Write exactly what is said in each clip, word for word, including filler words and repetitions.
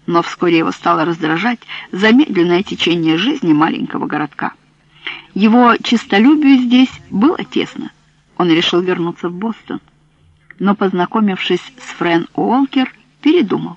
но вскоре его стало раздражать замедленное течение жизни маленького городка. Его честолюбию здесь было тесно. Он решил вернуться в Бостон, но, познакомившись с Фрэн Уолкер, передумал.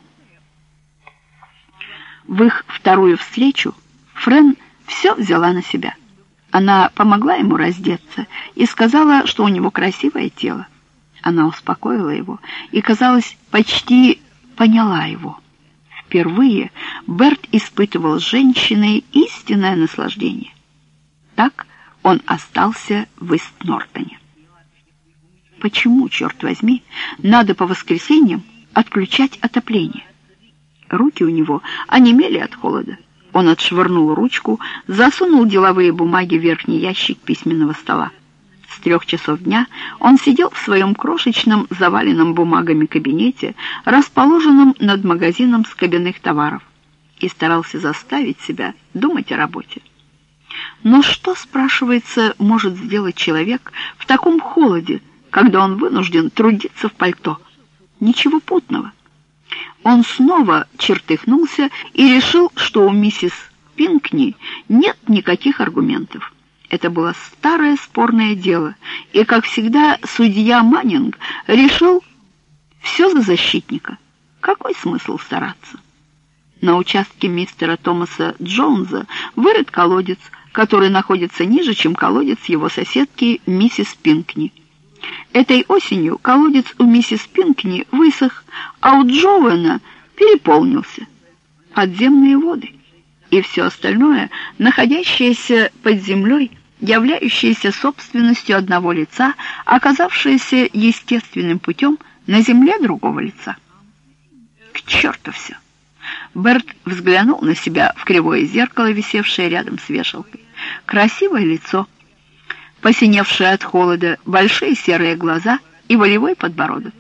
В их вторую встречу Фрэн все взяла на себя. Она помогла ему раздеться и сказала, что у него красивое тело. Она успокоила его и, казалось, почти поняла его. Впервые Берт испытывал с женщиной истинное наслаждение. Так он остался в Ист-Нортоне. Почему, черт возьми, надо по воскресеньям отключать отопление? Руки у него онемели от холода. Он отшвырнул ручку, засунул деловые бумаги в верхний ящик письменного стола. С трех часов дня он сидел в своем крошечном, заваленном бумагами кабинете, расположенном над магазином скобяных товаров, и старался заставить себя думать о работе. Но что, спрашивается, может сделать человек в таком холоде, когда он вынужден трудиться в пальто? Ничего путного. Он снова чертыхнулся и решил, что у миссис Пинкни нет никаких аргументов. Это было старое спорное дело, и, как всегда, судья Маннинг решил все за защитника. Какой смысл стараться? На участке мистера Томаса Джонса вырыт колодец, который находится ниже, чем колодец его соседки миссис Пинкни. Этой осенью колодец у миссис Пинкни высох, а у Джоуэна переполнился. Подземные воды и все остальное, находящееся под землей, являющееся собственностью одного лица, оказавшееся естественным путем на земле другого лица. К черту все! Берт взглянул на себя в кривое зеркало, висевшее рядом с вешалкой. Красивое лицо, посиневшее от холода, большие серые глаза и волевой подбородок.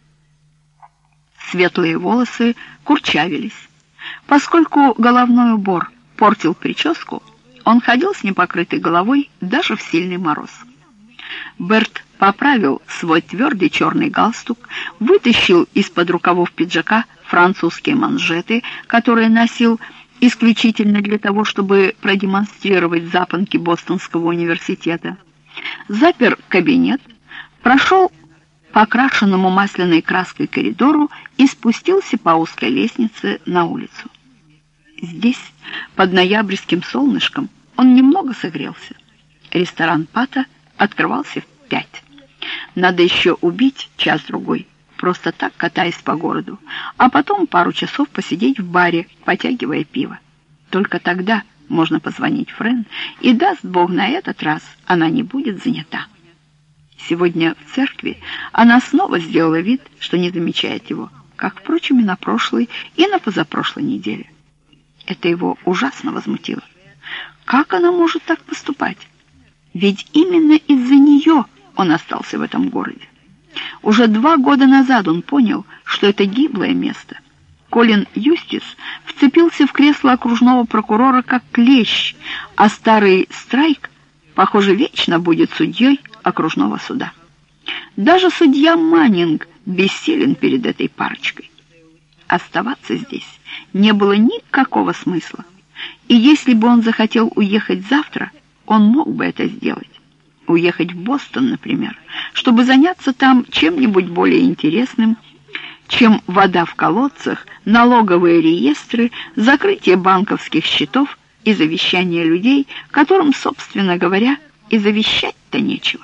Светлые волосы курчавились. Поскольку головной убор портил прическу, он ходил с непокрытой головой даже в сильный мороз. Берт поправил свой твердый черный галстук, вытащил из-под рукавов пиджака французские манжеты, которые носил исключительно для того, чтобы продемонстрировать запонки Бостонского университета, запер кабинет, прошел по окрашенному масляной краской коридору и спустился по узкой лестнице на улицу. Здесь, под ноябрьским солнышком, он немного согрелся. Ресторан Пата открывался в пять. Надо еще убить час-другой, просто так катаясь по городу, а потом пару часов посидеть в баре, потягивая пиво. Только тогда можно позвонить Фрэн, и, даст Бог, на этот раз она не будет занята. Сегодня в церкви она снова сделала вид, что не замечает его, как, впрочем, и на прошлой, и на позапрошлой неделе. Это его ужасно возмутило. Как она может так поступать? Ведь именно из-за нее он остался в этом городе. Уже два года назад он понял, что это гиблое место. Колин Юстис вцепился в кресло окружного прокурора как клещ, а старый Страйк, похоже, вечно будет судьей окружного суда. Даже судья Маннинг бессилен перед этой парочкой. Оставаться здесь не было никакого смысла. И если бы он захотел уехать завтра, он мог бы это сделать. Уехать в Бостон, например, чтобы заняться там чем-нибудь более интересным, чем вода в колодцах, налоговые реестры, закрытие банковских счетов и завещание людей, которым, собственно говоря, и завещать-то нечего.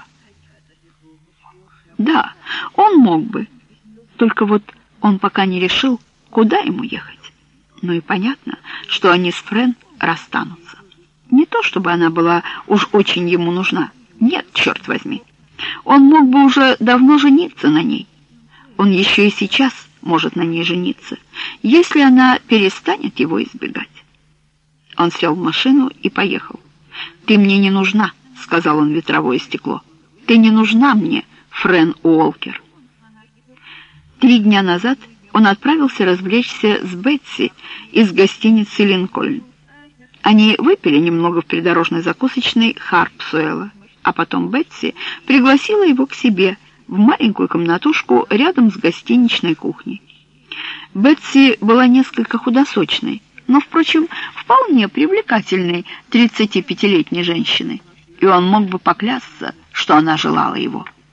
Да, он мог бы, только вот он пока не решил, куда ему ехать. Ну и понятно, что они с Фрэн расстанутся. Не то, чтобы она была уж очень ему нужна. Нет, черт возьми. Он мог бы уже давно жениться на ней. Он еще и сейчас может на ней жениться, если она перестанет его избегать. Он сел в машину и поехал. «Ты мне не нужна», — сказал он в ветровое стекло. «Ты не нужна мне, Фрэн Уолкер». Три дня назад он отправился развлечься с Бетси из гостиницы «Линкольн». Они выпили немного в придорожной закусочной Харпсуэлла, а потом Бетси пригласила его к себе в маленькую комнатушку рядом с гостиничной кухней. Бетси была несколько худосочной, но, впрочем, вполне привлекательной тридцатипятилетней женщиной, и он мог бы поклясться, что она желала его.